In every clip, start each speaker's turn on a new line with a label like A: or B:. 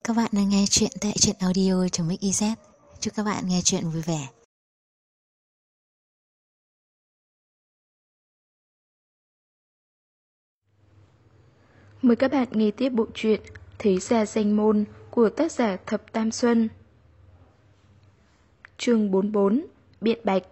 A: Các bạn đang nghe chuyện tại truyện audio.mix.iz. Chúc các bạn nghe chuyện vui vẻ.
B: Mời các bạn nghe tiếp bộ truyện Thế Gia Danh Môn của tác giả Thập Tam Xuân. Chương 44 Biện Bạch.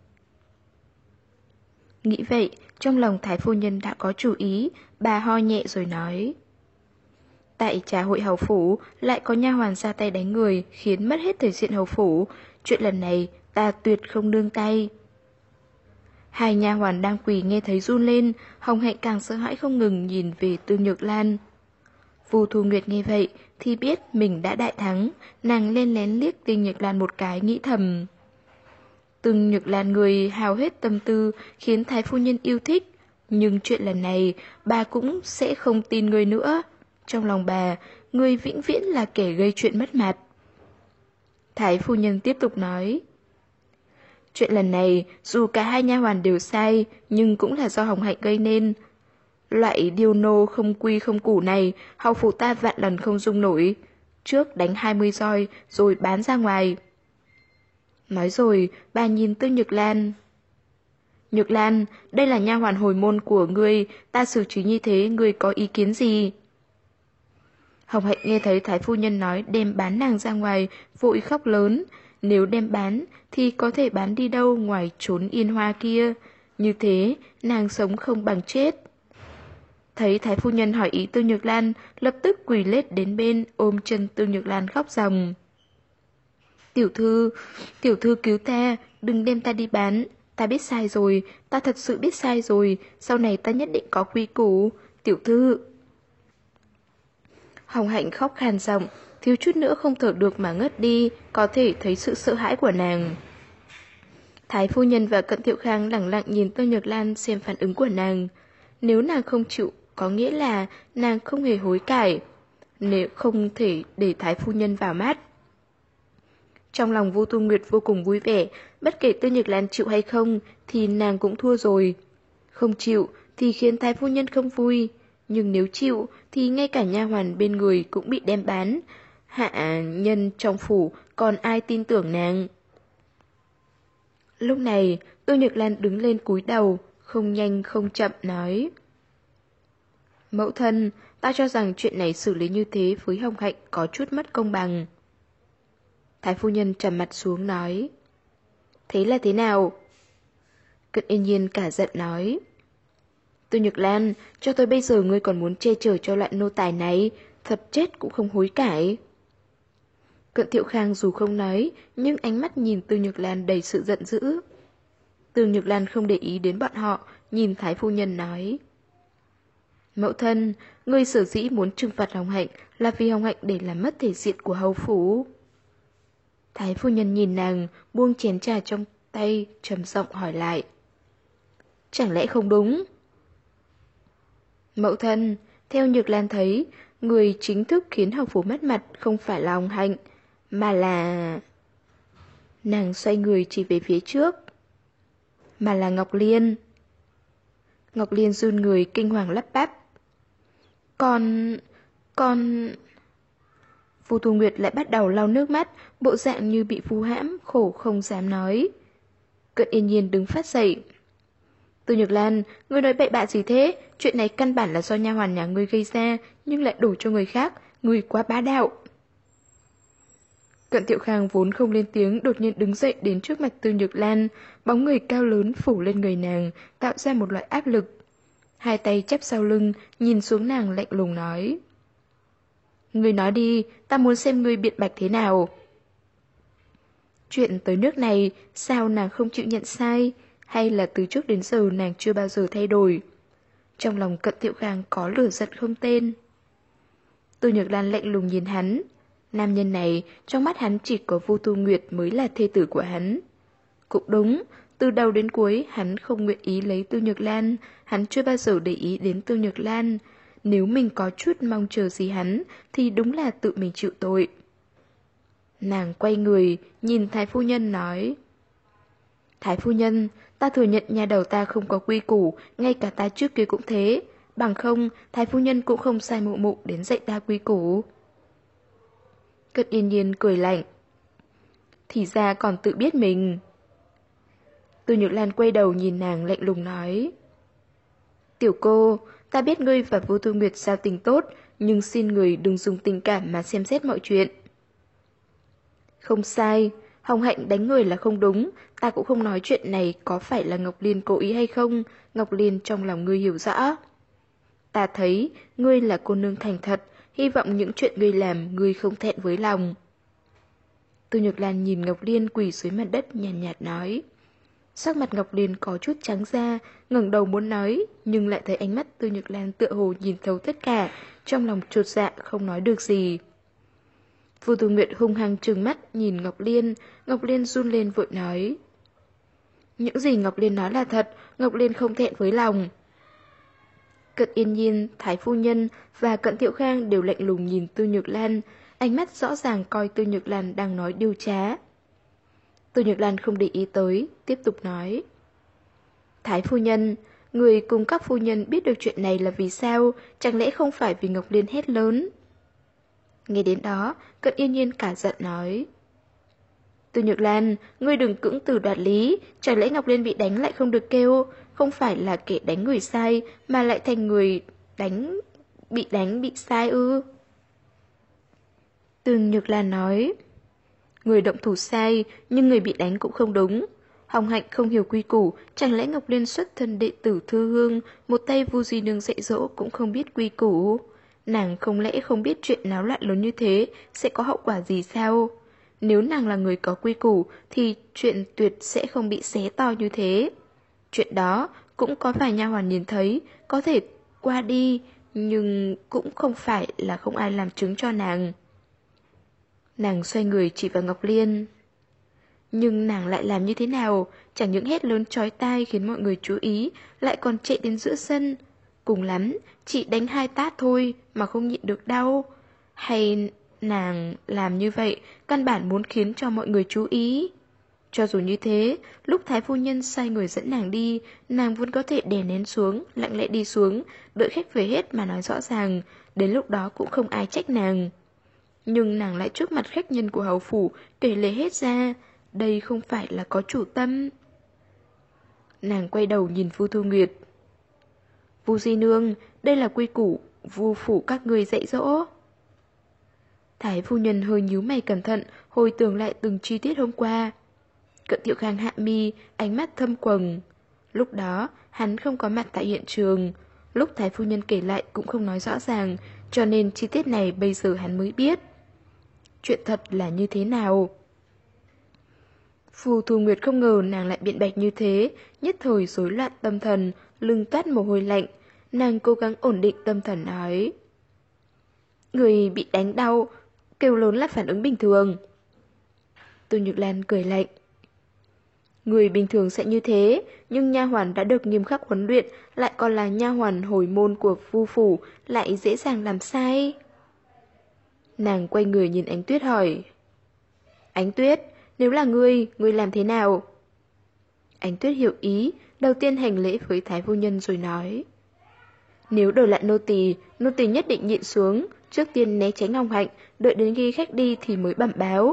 B: Nghĩ vậy, trong lòng Thái phu nhân đã có chủ ý, bà ho nhẹ rồi nói: tại trà hội hầu phủ lại có nha hoàn ra tay đánh người, khiến mất hết thể diện hầu phủ. Chuyện lần này ta tuyệt không nương tay. Hai nha hoàn đang quỳ nghe thấy run lên, Hồng Hạnh càng sợ hãi không ngừng nhìn về Tương Nhược Lan. Vu Thu Nguyệt nghe vậy thì biết mình đã đại thắng, nàng lên lén liếc Tương Nhược Lan một cái, nghĩ thầm: Tương Nhược Lan người hào hết tâm tư, khiến Thái phu nhân yêu thích, nhưng chuyện lần này bà cũng sẽ không tin người nữa. Trong lòng bà, người vĩnh viễn là kẻ gây chuyện mất mặt. Thái phu nhân tiếp tục nói: chuyện lần này dù cả hai nha hoàn đều sai, nhưng cũng là do Hồng Hạnh gây nên. Loại điêu nô không quy không củ này, hầu phủ ta vạn lần không dung nổi. Trước đánh 20 roi rồi bán ra ngoài. Nói rồi, bà nhìn Tương Nhược Lan. Nhược Lan, đây là nha hoàn hồi môn của ngươi, ta xử trí như thế, ngươi có ý kiến gì? Hồng Hạnh nghe thấy Thái phu nhân nói đem bán nàng ra ngoài, vội khóc lớn. Nếu đem bán, thì có thể bán đi đâu ngoài trốn Yên Hoa kia. Như thế, nàng sống không bằng chết. Thấy Thái phu nhân hỏi ý Tương Nhược Lan, lập tức quỳ lết đến bên, ôm chân Tương Nhược Lan khóc ròng. Tiểu thư cứu ta, đừng đem ta đi bán. Ta biết sai rồi, ta thật sự biết sai rồi, sau này ta nhất định có quy củ. Tiểu thư. Hồng Hạnh khóc khan giọng, thiếu chút nữa không thở được mà ngất đi, có thể thấy sự sợ hãi của nàng. Thái phu nhân và Cận Thiệu Khang lẳng lặng nhìn Tương Nhược Lan xem phản ứng của nàng. Nếu nàng không chịu, có nghĩa là nàng không hề hối cải. Nếu không thể để Thái phu nhân vào mắt. Trong lòng Vu Tu Nguyệt vô cùng vui vẻ, bất kể Tương Nhược Lan chịu hay không thì nàng cũng thua rồi. Không chịu thì khiến Thái phu nhân không vui, nhưng nếu chịu thì ngay cả nha hoàn bên người cũng bị đem bán. Hạ nhân trong phủ còn ai tin tưởng nàng? Lúc này, Tương Nhược Lan đứng lên cúi đầu, không nhanh không chậm nói: Mẫu thân, ta cho rằng chuyện này xử lý như thế với Hồng Hạnh có chút mất công bằng. Thái phu nhân trầm mặt xuống nói: thế là thế nào? Cận Yên Nhiên cả giận nói: Tương Nhược Lan, cho tới bây giờ ngươi còn muốn che chở cho loại nô tài này, thật chết cũng không hối cải. Cận Thiệu Khang dù không nói, nhưng ánh mắt nhìn Tương Nhược Lan đầy sự giận dữ. Tương Nhược Lan không để ý đến bọn họ, nhìn Thái phu nhân nói: Mẫu thân, ngươi sở dĩ muốn trừng phạt Hồng Hạnh là vì Hồng Hạnh để làm mất thể diện của hầu phủ. Thái phu nhân nhìn nàng, buông chén trà trong tay, trầm giọng hỏi lại: chẳng lẽ không đúng? Mẫu thân, theo Nhược Lan thấy, người chính thức khiến hầu phủ mất mặt không phải là Hồng Hạnh, mà là... Nàng xoay người chỉ về phía trước. Mà là Ngọc Liên. Ngọc Liên run người kinh hoàng lắp bắp: Con... Vu Thu Nguyệt lại bắt đầu lau nước mắt, bộ dạng như bị phú hãm, khổ không dám nói. Cận Yên Nhiên đứng phát dậy: Từ Nhược Lan, ngươi nói bậy bạ gì thế? Chuyện này căn bản là do nha hoàn nhà ngươi gây ra, nhưng lại đổ cho người khác, ngươi quá bá đạo. Cận Thiệu Khang vốn không lên tiếng, đột nhiên đứng dậy đến trước mặt Từ Nhược Lan, bóng người cao lớn phủ lên người nàng, tạo ra một loại áp lực. Hai tay chắp sau lưng, nhìn xuống nàng lạnh lùng nói: Ngươi nói đi, ta muốn xem ngươi biện bạch thế nào. Chuyện tới nước này, sao nàng không chịu nhận sai, hay là từ trước đến giờ nàng chưa bao giờ thay đổi? Trong lòng Cận Thiệu Khang có lửa giận không tên. Từ Nhược Lan lạnh lùng nhìn hắn. Nam nhân này, trong mắt hắn chỉ có Vu Tu Nguyệt mới là thê tử của hắn. Cũng đúng, từ đầu đến cuối hắn không nguyện ý lấy Tư Nhược Lan, hắn chưa bao giờ để ý đến Tư Nhược Lan. Nếu mình có chút mong chờ gì hắn, thì đúng là tự mình chịu tội. Nàng quay người, nhìn Thái phu nhân nói: Thái phu nhân, ta thừa nhận nhà đầu ta không có quy củ, ngay cả ta trước kia cũng thế. Bằng không, Thái phu nhân cũng không sai mụ mụ đến dạy ta quy củ. Cận Yên Nhiên cười lạnh. Thì ra còn tự biết mình. Từ Nhược Lan quay đầu nhìn nàng lạnh lùng nói. Tiểu cô, ta biết ngươi và Vô Thu Nguyệt giao tình tốt, nhưng xin người đừng dùng tình cảm mà xem xét mọi chuyện. Không sai, Hồng Hạnh đánh người là không đúng, ta cũng không nói chuyện này có phải là Ngọc Liên cố ý hay không, Ngọc Liên trong lòng ngươi hiểu rõ. Ta thấy ngươi là cô nương thành thật, hy vọng những chuyện ngươi làm ngươi không thẹn với lòng. Từ Nhược Lan nhìn Ngọc Liên quỳ dưới mặt đất nhàn nhạt nói. Sắc mặt Ngọc Liên có chút trắng ra, ngẩng đầu muốn nói, nhưng lại thấy ánh mắt Từ Nhược Lan tựa hồ nhìn thấu tất cả, trong lòng chột dạ không nói được gì. Vô Thu Nguyệt hung hăng trừng mắt nhìn Ngọc Liên run lên vội nói. Những gì Ngọc Liên nói là thật, Ngọc Liên không thẹn với lòng. Cận Yên Nhiên, Thái Phu Nhân và Cận Thiệu Khang đều lạnh lùng nhìn Tư Nhược Lan, ánh mắt rõ ràng coi Tư Nhược Lan đang nói điêu trá. Tư Nhược Lan không để ý tới, tiếp tục nói. Thái Phu Nhân, người cùng các phu nhân biết được chuyện này là vì sao, chẳng lẽ không phải vì Ngọc Liên hét lớn? Nghe đến đó, Cận Yên Nhiên cả giận nói. Tư Nhược Lan, ngươi đừng cưỡng từ đoạt lý, chẳng lẽ Ngọc Liên bị đánh lại không được kêu, không phải là kẻ đánh người sai, mà lại thành người đánh bị sai ư? Tư Nhược Lan nói. Người động thủ sai, nhưng người bị đánh cũng không đúng. Hồng Hạnh không hiểu quy củ, chẳng lẽ Ngọc Liên xuất thân đệ tử Thư Hương, một tay Vu Di Nương dạy dỗ cũng không biết quy củ. Nàng không lẽ không biết chuyện náo loạn lớn như thế sẽ có hậu quả gì sao? Nếu nàng là người có quy củ thì chuyện tuyệt sẽ không bị xé to như thế. Chuyện đó cũng có vài nha hoàn nhìn thấy, có thể qua đi, nhưng cũng không phải là không ai làm chứng cho nàng. Nàng xoay người chỉ vào Ngọc Liên. Nhưng nàng lại làm như thế nào? Chẳng những hét lớn chói tai khiến mọi người chú ý, lại còn chạy đến giữa sân. Cùng lắm, chỉ đánh 2 tát thôi mà không nhịn được đau. Hay nàng làm như vậy, căn bản muốn khiến cho mọi người chú ý. Cho dù như thế, lúc Thái Phu Nhân sai người dẫn nàng đi, nàng vẫn có thể đè nén xuống, lặng lẽ đi xuống, đợi khách về hết mà nói rõ ràng, đến lúc đó cũng không ai trách nàng. Nhưng nàng lại trước mặt khách nhân của hầu phủ kể lể hết ra, đây không phải là có chủ tâm. Nàng quay đầu nhìn Vu Thu Nguyệt. Vu Di Nương, đây là quy củ Vu phủ các người dạy dỗ. Thái Phu Nhân hơi nhíu mày cẩn thận, hồi tưởng lại từng chi tiết hôm qua. Cận Thiệu Khang hạ mi, ánh mắt thâm quầng. Lúc đó, hắn không có mặt tại hiện trường. Lúc Thái Phu Nhân kể lại cũng không nói rõ ràng, cho nên chi tiết này bây giờ hắn mới biết. Chuyện thật là như thế nào? Phù Thu Nguyệt không ngờ nàng lại biện bạch như thế, nhất thời rối loạn tâm thần, lưng toát mồ hôi lạnh. Nàng cố gắng ổn định tâm thần nói. Người bị đánh đau, kêu lớn là phản ứng bình thường. Tư Nhược Lan cười lạnh. Người bình thường sẽ như thế, nhưng nha hoàn đã được nghiêm khắc huấn luyện, lại còn là nha hoàn hồi môn của Vu phủ, lại dễ dàng làm sai. Nàng quay người nhìn Ánh Tuyết hỏi. Ánh Tuyết, nếu là ngươi làm thế nào? Ánh Tuyết hiểu ý, đầu tiên hành lễ với Thái Phu Nhân rồi nói. Nếu đổi lại nô tỳ nhất định nhịn xuống, trước tiên né tránh Hồng Hạnh, đợi đến khi khách đi thì mới bẩm báo.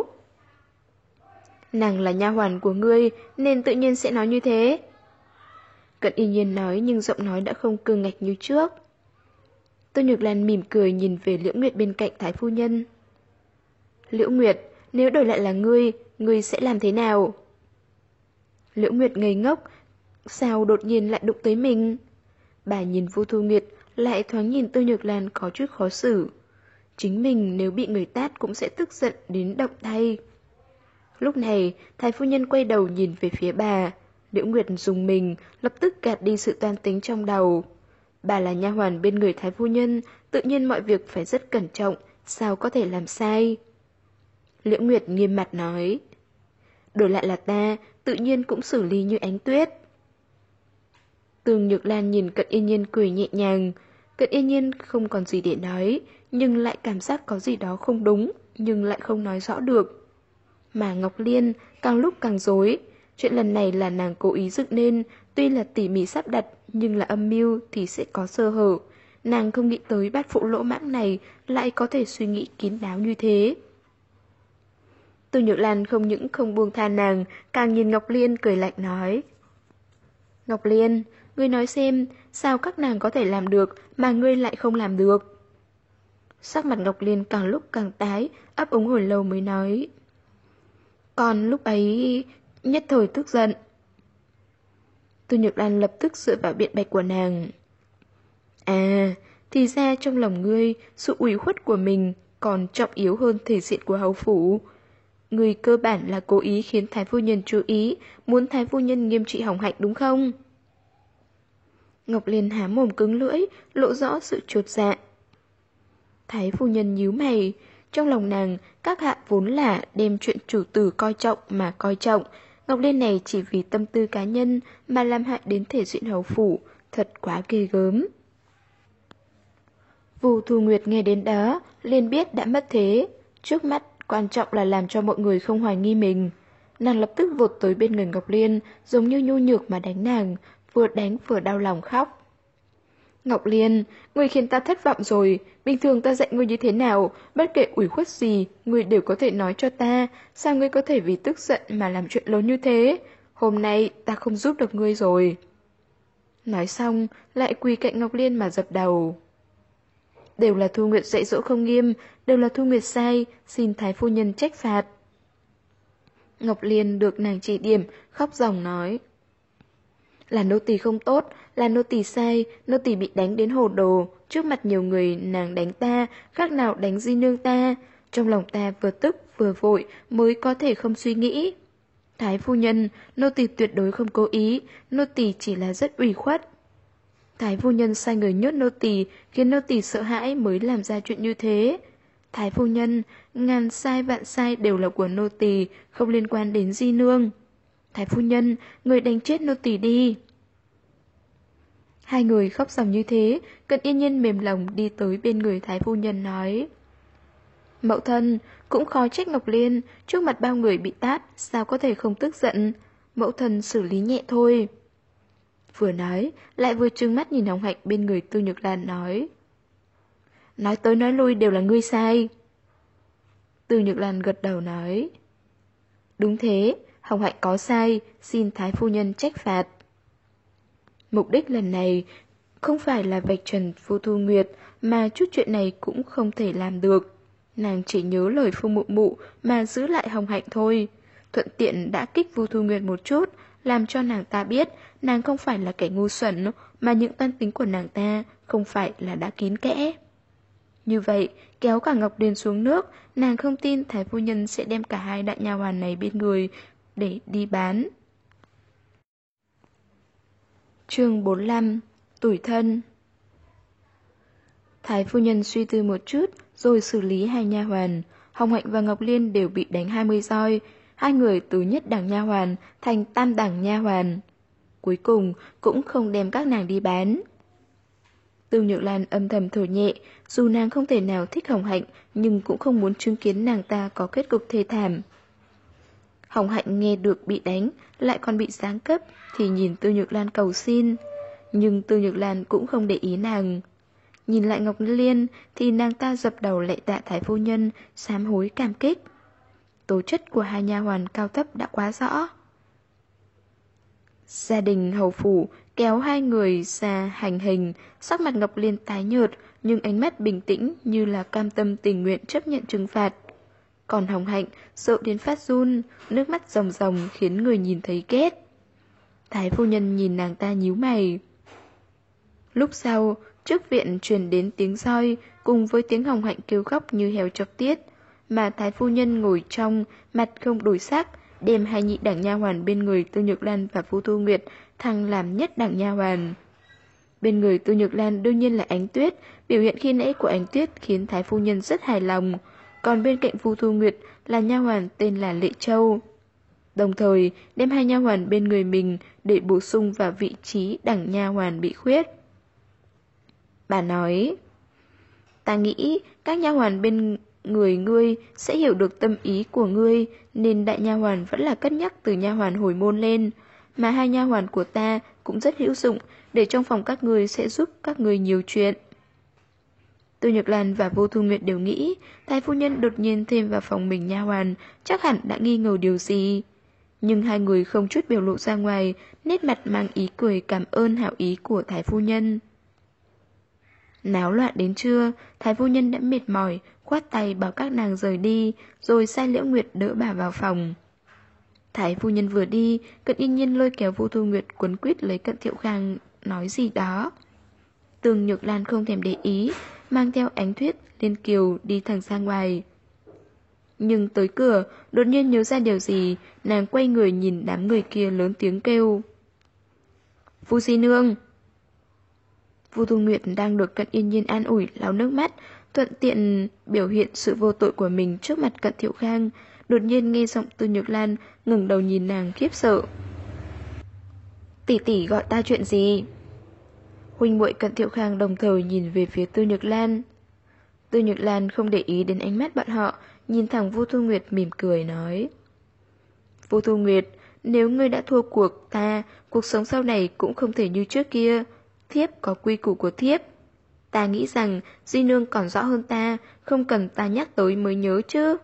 B: Nàng là nha hoàn của ngươi, nên tự nhiên sẽ nói như thế. Cận Yên Nhiên nói nhưng giọng nói đã không cương ngạch như trước. Tô Nhược Lan mỉm cười nhìn về Liễu Nguyệt bên cạnh Thái Phu Nhân. Liễu Nguyệt, nếu đổi lại là ngươi sẽ làm thế nào? Liễu Nguyệt ngây ngốc, sao đột nhiên lại đụng tới mình? Bà nhìn Vu Thu Nguyệt, lại thoáng nhìn Tô Nhược Lan có chút khó xử. Chính mình nếu bị người tát cũng sẽ tức giận đến động tay. Lúc này, Thái Phu Nhân quay đầu nhìn về phía bà. Liễu Nguyệt dùng mình, lập tức gạt đi sự toan tính trong đầu. Bà là nha hoàn bên người Thái Phu Nhân, tự nhiên mọi việc phải rất cẩn trọng, sao có thể làm sai. Liễu Nguyệt nghiêm mặt nói. Đổi lại là ta, tự nhiên cũng xử lý như Ánh Tuyết. Tường Nhược Lan nhìn Cận Yên Nhiên cười nhẹ nhàng. Cận Yên Nhiên không còn gì để nói, nhưng lại cảm giác có gì đó không đúng, nhưng lại không nói rõ được. Mà Ngọc Liên càng lúc càng rối. Chuyện lần này là nàng cố ý dựng nên, tuy là tỉ mỉ sắp đặt, nhưng là âm mưu thì sẽ có sơ hở. Nàng không nghĩ tới bát phụ lỗ mãng này lại có thể suy nghĩ kín đáo như thế. Từ Nhược Lan không những không buông tha nàng, càng nhìn Ngọc Liên cười lạnh nói. Ngọc Liên, ngươi nói xem, sao các nàng có thể làm được mà ngươi lại không làm được? Sắc mặt Ngọc Liên càng lúc càng tái, ấp úng hồi lâu mới nói. Còn lúc ấy, nhất thời tức giận. Từ Nhược Lan lập tức dựa vào biện bạch của nàng. À, thì ra trong lòng ngươi, sự ủy khuất của mình còn trọng yếu hơn thể diện của hầu phủ. Ngươi cơ bản là cố ý khiến Thái Phu Nhân chú ý, muốn Thái Phu Nhân nghiêm trị Hồng Hạnh đúng không? Ngọc Liên há mồm cứng lưỡi, lộ rõ sự chột dạ. Thái Phu Nhân nhíu mày, trong lòng nàng, các hạ vốn là đem chuyện chủ tử coi trọng mà coi trọng. Ngọc Liên này chỉ vì tâm tư cá nhân mà làm hại đến thể diện hầu phủ, thật quá ghê gớm. Vu Thu Nguyệt nghe đến đó, liền biết đã mất thế. Trước mắt, quan trọng là làm cho mọi người không hoài nghi mình. Nàng lập tức vụt tới bên người Ngọc Liên, giống như nhu nhược mà đánh nàng, vừa đánh vừa đau lòng khóc. Ngọc Liên, ngươi khiến ta thất vọng rồi, bình thường ta dạy ngươi như thế nào, bất kể ủy khuất gì, ngươi đều có thể nói cho ta, sao ngươi có thể vì tức giận mà làm chuyện lớn như thế? Hôm nay ta không giúp được ngươi rồi. Nói xong, lại quỳ cạnh Ngọc Liên mà dập đầu. Đều là Thu Nguyệt dạy dỗ không nghiêm, đều là Thu Nguyệt sai, xin Thái Phu Nhân trách phạt. Ngọc Liên được nàng chỉ điểm, khóc ròng nói. Là nô tỳ không tốt, là nô tỳ sai, nô tỳ bị đánh đến hồ đồ, trước mặt nhiều người nàng đánh ta, khác nào đánh di nương ta. Trong lòng ta vừa tức vừa vội mới có thể không suy nghĩ. Thái Phu Nhân, nô tỳ tuyệt đối không cố ý, nô tỳ chỉ là rất ủy khuất. Thái Phu Nhân sai người nhốt nô tỳ, khiến nô tỳ sợ hãi mới làm ra chuyện như thế. Thái Phu Nhân, ngàn sai vạn sai đều là của nô tỳ, không liên quan đến di nương. Thái Phu Nhân, người đánh chết nô tỳ đi. Hai người khóc ròng như thế, Cận Yên Nhiên mềm lòng đi tới bên người Thái Phu Nhân nói. Mẫu thân, cũng khó trách Ngọc Liên, trước mặt bao người bị tát, sao có thể không tức giận. Mẫu thân xử lý nhẹ thôi. Vừa nói, lại vừa trừng mắt nhìn Hồng Hạnh bên người Tư Nhược Lan nói. Nói tới nói lui đều là ngươi sai. Tư Nhược Lan gật đầu nói. Đúng thế, Hồng Hạnh có sai, xin Thái Phu Nhân trách phạt. Mục đích lần này không phải là vạch trần Vu Thu Nguyệt, mà chút chuyện này cũng không thể làm được. Nàng chỉ nhớ lời Phương Mụ Mụ mà giữ lại Hồng Hạnh thôi. Thuận tiện đã kích Vu Thu Nguyệt một chút, làm cho nàng ta biết nàng không phải là kẻ ngu xuẩn, mà những toan tính của nàng ta không phải là đã kín kẽ. Như vậy, kéo cả Ngọc Liên xuống nước, nàng không tin Thái Phu Nhân sẽ đem cả hai đại nha hoàn này bên người để đi bán. Chương 45. Tủi thân. Thái Phu Nhân suy tư một chút, rồi xử lý hai nha hoàn. Hồng Hạnh và Ngọc Liên đều bị đánh 20 roi, hai người từ nhất đẳng nha hoàn thành tam đẳng nha hoàn. Cuối cùng cũng không đem các nàng đi bán. Tư Nhược Lan âm thầm thở nhẹ, dù nàng không thể nào thích Hồng Hạnh, nhưng cũng không muốn chứng kiến nàng ta có kết cục thê thảm. Hồng Hạnh nghe được bị đánh, lại còn bị giáng cấp, thì nhìn Tư Nhược Lan cầu xin. Nhưng Tư Nhược Lan cũng không để ý nàng. Nhìn lại Ngọc Liên, thì nàng ta dập đầu lạy tạ Thái Phu Nhân, sám hối cảm kích. Tố chất của hai nha hoàn cao thấp đã quá rõ. Gia đình hầu phủ kéo hai người ra hành hình, sắc mặt Ngọc Liên tái nhợt, nhưng ánh mắt bình tĩnh như là cam tâm tình nguyện chấp nhận trừng phạt. Còn Hồng Hạnh sợ đến phát run, nước mắt ròng ròng khiến người nhìn thấy ghét. Thái Phu Nhân nhìn nàng ta nhíu mày. Lúc sau, trước viện truyền đến tiếng roi cùng với tiếng Hồng Hạnh kêu khóc như heo chọc tiết, mà Thái Phu Nhân ngồi trong, mặt không đổi sắc, đem hai nhị đẳng nha hoàn bên người Tư Nhược Lan và Vu Thu Nguyệt thăng làm nhất đẳng nha hoàn. Bên người Tư Nhược Lan đương nhiên là Ánh Tuyết, biểu hiện khi nãy của Ánh Tuyết khiến Thái Phu Nhân rất hài lòng, còn bên cạnh Vu Thu Nguyệt là nha hoàn tên là Lệ Châu. Đồng thời đem hai nha hoàn bên người mình để bổ sung vào vị trí đẳng nha hoàn bị khuyết. Bà nói, ta nghĩ các nha hoàn bên người ngươi sẽ hiểu được tâm ý của ngươi, nên đại nha hoàn vẫn là cất nhắc từ nha hoàn hồi môn lên, mà hai nha hoàn của ta cũng rất hữu dụng, để trong phòng các ngươi sẽ giúp các ngươi nhiều chuyện. Từ Nhược Lan và Vô Thu Nguyệt đều nghĩ Thái phu nhân đột nhiên thêm vào phòng mình nha hoàn chắc hẳn đã nghi ngờ điều gì. Nhưng hai người không chút biểu lộ ra ngoài, nét mặt mang ý cười cảm ơn hảo ý của Thái phu nhân. Náo loạn đến trưa, Thái phu nhân đã mệt mỏi, khoát tay bảo các nàng rời đi, rồi sai Liễu Nguyệt đỡ bà vào phòng. Thái phu nhân vừa đi, Cận Yên Nhiên lôi kéo Vô Thu Nguyệt quấn quýt lấy Cận Thiệu Khang nói gì đó. Tường Nhược Lan không thèm để ý, mang theo Ánh Tuyết, Liên Kiều đi thẳng ra ngoài. Nhưng tới cửa, đột nhiên nhớ ra điều gì, nàng quay người nhìn đám người kia lớn tiếng kêu. Vu Di Nương! Vu Thu Nguyệt đang được Cận Yên Nhiên an ủi lau nước mắt, thuận tiện biểu hiện sự vô tội của mình trước mặt Cận Thiệu Khang, đột nhiên nghe giọng Từ Nhược Lan ngẩng đầu nhìn nàng khiếp sợ. Tỷ tỷ gọi ta chuyện gì? Huynh muội Cận Thiệu Khang đồng thời nhìn về phía Từ Nhược Lan. Từ Nhược Lan không để ý đến ánh mắt bọn họ, nhìn thẳng Vu Thu Nguyệt mỉm cười nói. Vu Thu Nguyệt, nếu ngươi đã thua cuộc ta, cuộc sống sau này cũng không thể như trước kia. Thiếp có quy củ của thiếp. Ta nghĩ rằng Di Nương còn rõ hơn ta, không cần ta nhắc tới mới nhớ chứ.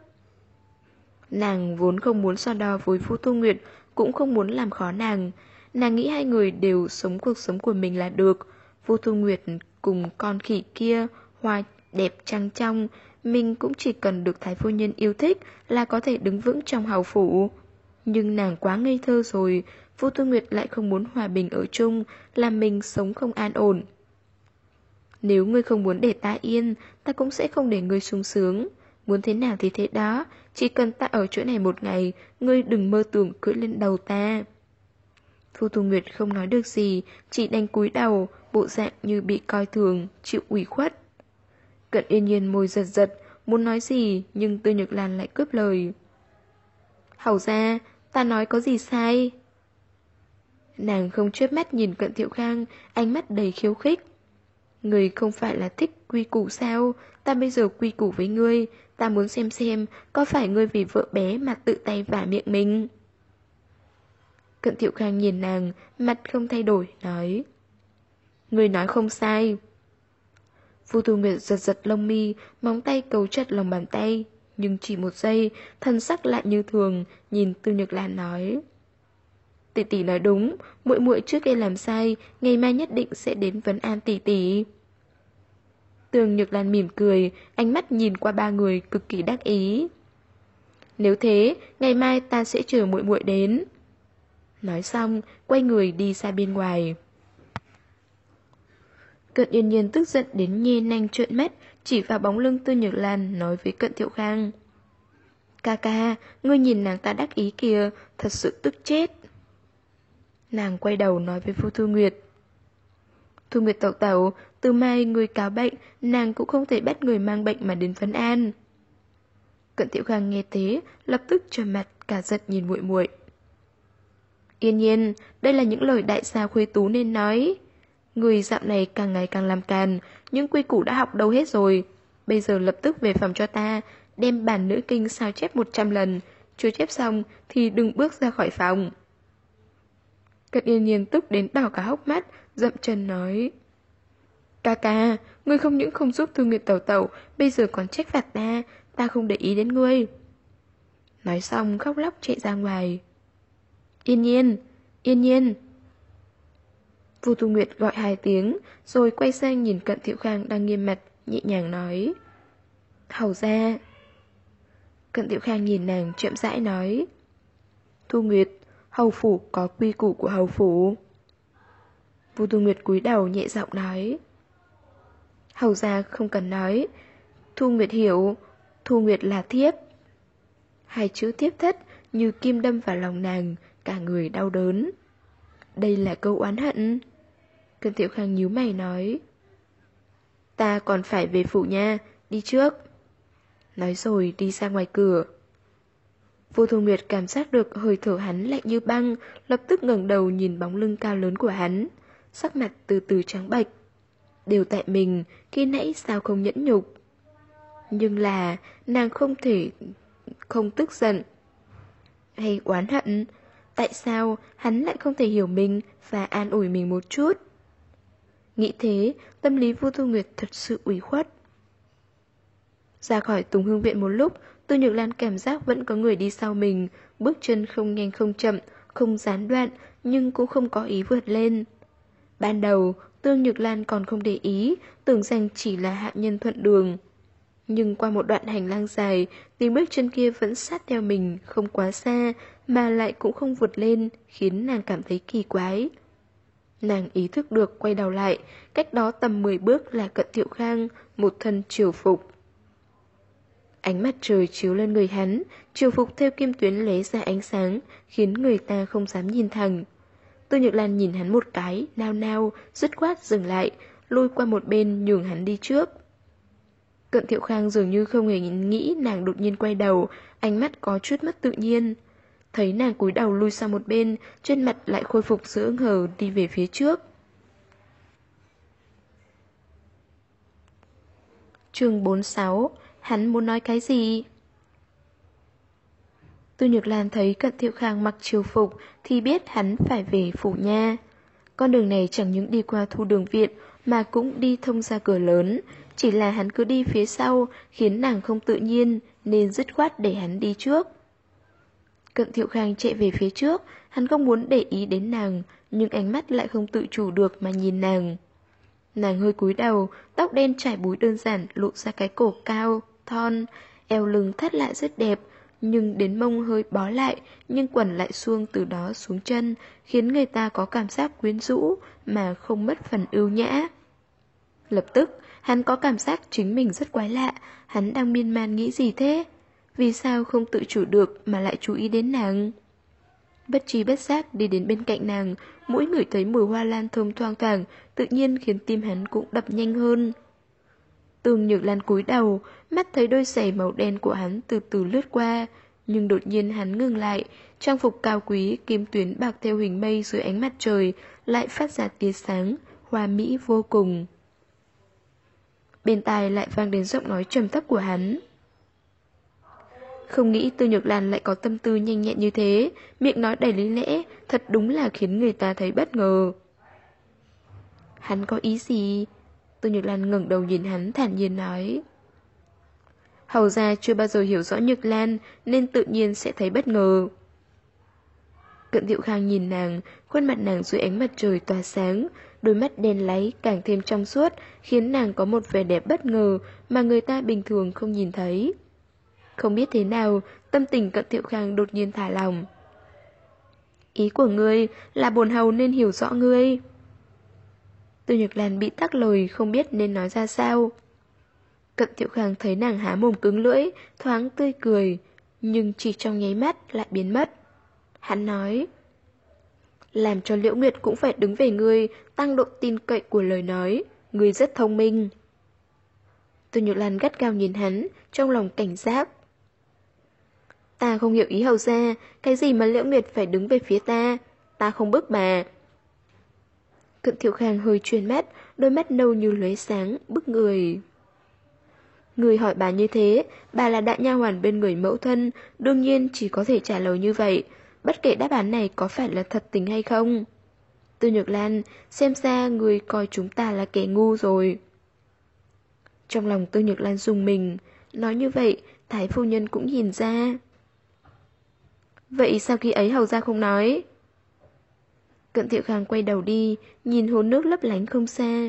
B: Nàng vốn không muốn so đo với Vu Thu Nguyệt, cũng không muốn làm khó nàng. Nàng nghĩ hai người đều sống cuộc sống của mình là được. Vu Thu Nguyệt cùng con khỉ kia, hoa đẹp trăng trong, mình cũng chỉ cần được Thái phu nhân yêu thích là có thể đứng vững trong hầu phủ. Nhưng nàng quá ngây thơ rồi, Vu Thu Nguyệt lại không muốn hòa bình ở chung, làm mình sống không an ổn. Nếu ngươi không muốn để ta yên, ta cũng sẽ không để ngươi sung sướng. Muốn thế nào thì thế đó, chỉ cần ta ở chỗ này một ngày, ngươi đừng mơ tưởng cưỡi lên đầu ta. Vu Thu Nguyệt không nói được gì, chỉ đành cúi đầu, bộ dạng như bị coi thường, chịu ủy khuất. Cận Yên Nhiên môi giật giật, muốn nói gì, nhưng Từ Nhược Lan lại cướp lời. Hầu ra, ta nói có gì sai? Nàng không chớp mắt nhìn Cận Thiệu Khang, ánh mắt đầy khiêu khích. Người không phải là thích quy củ sao? Ta bây giờ quy củ với ngươi, ta muốn xem có phải ngươi vì vợ bé mà tự tay vả miệng mình. Cận Thiệu Khang nhìn nàng, mặt không thay đổi, nói. Ngươi nói không sai. Vu Thu Nguyệt giật giật lông mi, móng tay cấu chặt lòng bàn tay. Nhưng chỉ một giây, thân sắc lại như thường, nhìn Từ Nhược Lan nói. Tỷ tỷ nói đúng, muội muội trước kia làm sai, ngày mai nhất định sẽ đến vấn an tỷ tỷ. Từ Nhược Lan mỉm cười, ánh mắt nhìn qua ba người cực kỳ đắc ý. Nếu thế, ngày mai ta sẽ chờ muội muội đến. Nói xong, quay người đi ra bên ngoài. Cận Yên Nhiên tức giận đến nhe nanh trợn mắt, chỉ vào bóng lưng Từ Nhược Lan nói với Cận Thiệu Khang. Ca ca, ngươi nhìn nàng ta đắc ý kìa, thật sự tức chết. Nàng quay đầu nói với Vu Thu Nguyệt. Thu Nguyệt tẩu tẩu, từ mai người cáo bệnh, nàng cũng không thể bắt người mang bệnh mà đến vấn an. Cận Thiệu Khang nghe thế, lập tức trầm mặt cả giận nhìn muội muội. Yên Nhiên, đây là những lời đại gia khuê tú nên nói. Người dạo này càng ngày càng làm càn, những quy củ đã học đâu hết rồi. Bây giờ lập tức về phòng cho ta, đem bản nữ kinh sao chép 100 lần, chưa chép xong thì đừng bước ra khỏi phòng. Cận Yên Nhiên tức đến đỏ cả hốc mắt, dậm chân nói. Ca ca, ngươi không những không giúp Thư Nguyệt tẩu tẩu, bây giờ còn trách phạt ta không để ý đến ngươi. Nói xong khóc lóc chạy ra ngoài. Yên Nhiên, Yên Nhiên. Vu Thu Nguyệt gọi 2 tiếng, rồi quay sang nhìn Cận Thiệu Khang đang nghiêm mặt, nhẹ nhàng nói. Hầu ra. Cận Thiệu Khang nhìn nàng chậm rãi nói. Thu Nguyệt, hầu phủ có quy củ của hầu phủ. Vu Thu Nguyệt cúi đầu nhẹ giọng nói. Hầu ra không cần nói. Thu Nguyệt hiểu, Thu Nguyệt là thiếp. 2 chữ thiếp thất như kim đâm vào lòng nàng, cả người đau đớn. Đây là câu oán hận. Cận Thiệu Khang nhíu mày nói. Ta còn phải về phủ nha, đi trước. Nói rồi đi ra ngoài cửa. Vô Thu Nguyệt cảm giác được hơi thở hắn lạnh như băng, lập tức ngẩng đầu nhìn bóng lưng cao lớn của hắn, sắc mặt từ từ trắng bệch. Đều tại mình, khi nãy sao không nhẫn nhục. Nhưng là nàng không thể không tức giận hay oán hận. Tại sao hắn lại không thể hiểu mình và an ủi mình một chút? Nghĩ thế, tâm lý Vu Thu Nguyệt thật sự ủy khuất. Ra khỏi Tùng Hương Viện một lúc, Tư Nhược Lan cảm giác vẫn có người đi sau mình, bước chân không nhanh không chậm, không gián đoạn, nhưng cũng không có ý vượt lên. Ban đầu, Tư Nhược Lan còn không để ý, tưởng rằng chỉ là hạ nhân thuận đường. Nhưng qua một đoạn hành lang dài, tiếng bước chân kia vẫn sát theo mình, không quá xa, mà lại cũng không vượt lên, khiến nàng cảm thấy kỳ quái. Nàng ý thức được quay đầu lại, cách đó tầm 10 bước là Cận Thiệu Khang, một thân triều phục. Ánh mặt trời chiếu lên người hắn, triều phục theo kim tuyến lóe ra ánh sáng, khiến người ta không dám nhìn thẳng. Tư Nhược Lan nhìn hắn một cái, nao nao, dứt khoát dừng lại, lùi qua một bên nhường hắn đi trước. Cận Thiệu Khang dường như không hề nghĩ nàng đột nhiên quay đầu, ánh mắt có chút mất tự nhiên. Thấy nàng cúi đầu lui sang một bên, trên mặt lại khôi phục sự ưng hờ đi về phía trước. Chương 46. Hắn muốn nói cái gì? Tư Nhược Lan thấy Cận Thiệu Khang mặc triều phục thì biết hắn phải về phủ nha. Con đường này chẳng những đi qua Thu Đường Viện mà cũng đi thông ra cửa lớn, chỉ là hắn cứ đi phía sau khiến nàng không tự nhiên nên dứt khoát để hắn đi trước. Cận Thiệu Khang chạy về phía trước, hắn không muốn để ý đến nàng, nhưng ánh mắt lại không tự chủ được mà nhìn nàng. Nàng hơi cúi đầu, tóc đen trải búi đơn giản lộ ra cái cổ cao, thon, eo lưng thắt lại rất đẹp, nhưng đến mông hơi bó lại, nhưng quần lại suông từ đó xuống chân, khiến người ta có cảm giác quyến rũ mà không mất phần ưu nhã. Lập tức, hắn có cảm giác chính mình rất quái lạ, hắn đang miên man nghĩ gì thế? Vì sao không tự chủ được mà lại chú ý đến nàng? Bất tri bất giác đi đến bên cạnh nàng, mỗi ngửi thấy mùi hoa lan thơm thoang thoảng, tự nhiên khiến tim hắn cũng đập nhanh hơn. Tư Nhược Lan cúi đầu, mắt thấy đôi giày màu đen của hắn từ từ lướt qua, nhưng đột nhiên hắn ngừng lại, trang phục cao quý, kim tuyến bạc theo hình mây dưới ánh mặt trời, lại phát ra tia sáng, hoa mỹ vô cùng. Bên tai lại vang đến giọng nói trầm thấp của hắn. Không nghĩ Tư Nhược Lan lại có tâm tư nhanh nhẹn như thế, miệng nói đầy lý lẽ, thật đúng là khiến người ta thấy bất ngờ. Hắn có ý gì? Tư Nhược Lan ngẩng đầu nhìn hắn thản nhiên nói. Hầu ra chưa bao giờ hiểu rõ Nhược Lan nên tự nhiên sẽ thấy bất ngờ. Cận Thiệu Khang nhìn nàng, khuôn mặt nàng dưới ánh mặt trời tỏa sáng, đôi mắt đen láy càng thêm trong suốt, khiến nàng có một vẻ đẹp bất ngờ mà người ta bình thường không nhìn thấy. Không biết thế nào, tâm tình Cận Thiệu Khang đột nhiên thả lỏng. Ý của ngươi là bổn hầu nên hiểu rõ ngươi. Tư Nhược Lan bị tắc lời không biết nên nói ra sao. Cận Thiệu Khang thấy nàng há mồm cứng lưỡi, thoáng tươi cười, nhưng chỉ trong nháy mắt lại biến mất. Hắn nói, làm cho Liễu Nguyệt cũng phải đứng về ngươi, tăng độ tin cậy của lời nói, ngươi rất thông minh. Tư Nhược Lan gắt gao nhìn hắn, trong lòng cảnh giác. Ta không hiểu ý hầu ra, cái gì mà Liễu Nguyệt phải đứng về phía ta không bức bà. Cận Thiệu Khang hơi chuyển mắt, đôi mắt nâu như lóe sáng, bức người. Người hỏi bà như thế, bà là đại nha hoàn bên người mẫu thân, đương nhiên chỉ có thể trả lời như vậy, bất kể đáp án này có phải là thật tình hay không. Tư Nhược Lan, xem ra người coi chúng ta là kẻ ngu rồi. Trong lòng Tư Nhược Lan rùng mình, nói như vậy, Thái phu nhân cũng nhìn ra. Vậy sao khi ấy hầu ra không nói? Cận Thiệu Khang quay đầu đi, nhìn hồ nước lấp lánh không xa.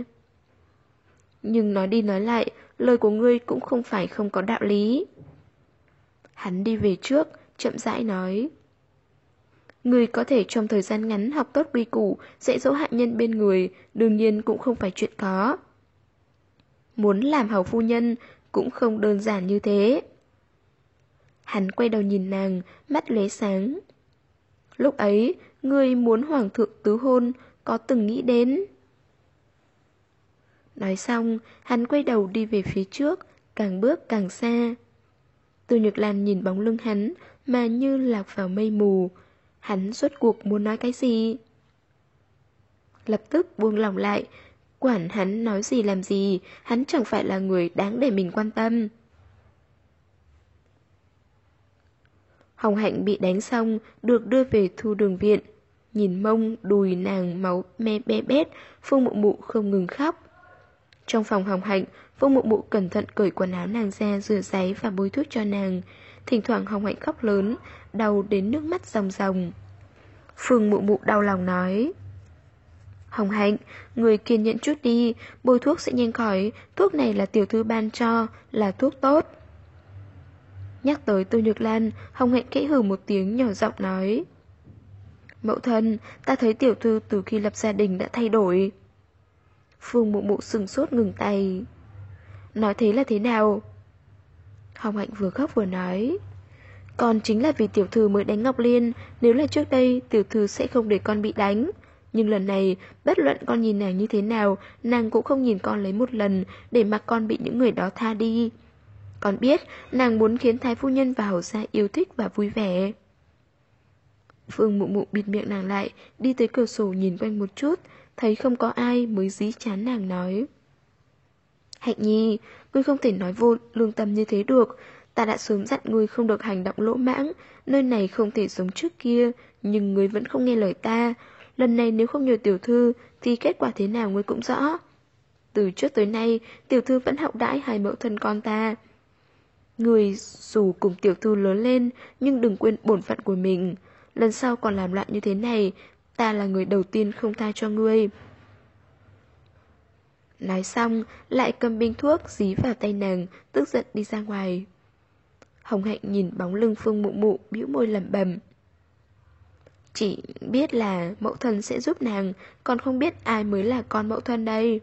B: Nhưng nói đi nói lại, lời của ngươi cũng không phải không có đạo lý. Hắn đi về trước, chậm rãi nói. Ngươi có thể trong thời gian ngắn học tốt quy củ, dạy dỗ hạ nhân bên người, đương nhiên cũng không phải chuyện khó. Muốn làm hầu phu nhân cũng không đơn giản như thế. Hắn quay đầu nhìn nàng, mắt lóe sáng. Lúc ấy, ngươi muốn hoàng thượng tứ hôn, có từng nghĩ đến? Nói xong, hắn quay đầu đi về phía trước, càng bước càng xa. Tư Nhược Lan nhìn bóng lưng hắn, mà như lạc vào mây mù. Hắn rốt cuộc muốn nói cái gì? Lập tức buông lỏng lại, quản hắn nói gì làm gì, hắn chẳng phải là người đáng để mình quan tâm. Hồng Hạnh bị đánh xong, được đưa về Thu Đường Viện. Nhìn mông, đùi nàng máu me be bét, Phương Mụ Mụ không ngừng khóc. Trong phòng Hồng Hạnh, Phương Mụ Mụ cẩn thận cởi quần áo nàng ra, rửa ráy và bôi thuốc cho nàng. Thỉnh thoảng Hồng Hạnh khóc lớn, đau đến nước mắt ròng ròng. Phương Mụ Mụ đau lòng nói: Hồng Hạnh, người kiên nhẫn chút đi, bôi thuốc sẽ nhanh khỏi, thuốc này là tiểu thư ban cho, là thuốc tốt. Nhắc tới Tô Nhược Lan, Hồng Hạnh khẽ hừ một tiếng nhỏ giọng nói: Mẫu thân, ta thấy tiểu thư từ khi lập gia đình đã thay đổi. Phương Mụ Mụ sừng sốt ngừng tay. Nói thế là thế nào? Hồng Hạnh vừa khóc vừa nói: Con chính là vì tiểu thư mới đánh Ngọc Liên, nếu là trước đây tiểu thư sẽ không để con bị đánh. Nhưng lần này, bất luận con nhìn nàng như thế nào, nàng cũng không nhìn con lấy một lần, để mặc con bị những người đó tha đi. Con biết, nàng muốn khiến Thái phu nhân và hầu gia yêu thích và vui vẻ. Phương Mụ Mụ bịt miệng nàng lại, đi tới cửa sổ nhìn quanh một chút, thấy không có ai mới dí chán nàng nói: Hạnh Nhi, ngươi không thể nói vô lương tâm như thế được. Ta đã sớm dặn ngươi không được hành động lỗ mãng, nơi này không thể giống trước kia, nhưng ngươi vẫn không nghe lời ta. Lần này nếu không nhờ tiểu thư, thì kết quả thế nào ngươi cũng rõ. Từ trước tới nay, tiểu thư vẫn hậu đãi hai mẫu thân con ta. Ngươi dù cùng tiểu thư lớn lên, nhưng đừng quên bổn phận của mình. Lần sau còn làm loạn như thế này, ta là người đầu tiên không tha cho ngươi. Nói xong, lại cầm bình thuốc dí vào tay nàng, tức giận đi ra ngoài. Hồng Hạnh nhìn bóng lưng Phương Mụ Mụ, bĩu môi lẩm bẩm: Chỉ biết là mẫu thân sẽ giúp nàng, còn không biết ai mới là con mẫu thân đây.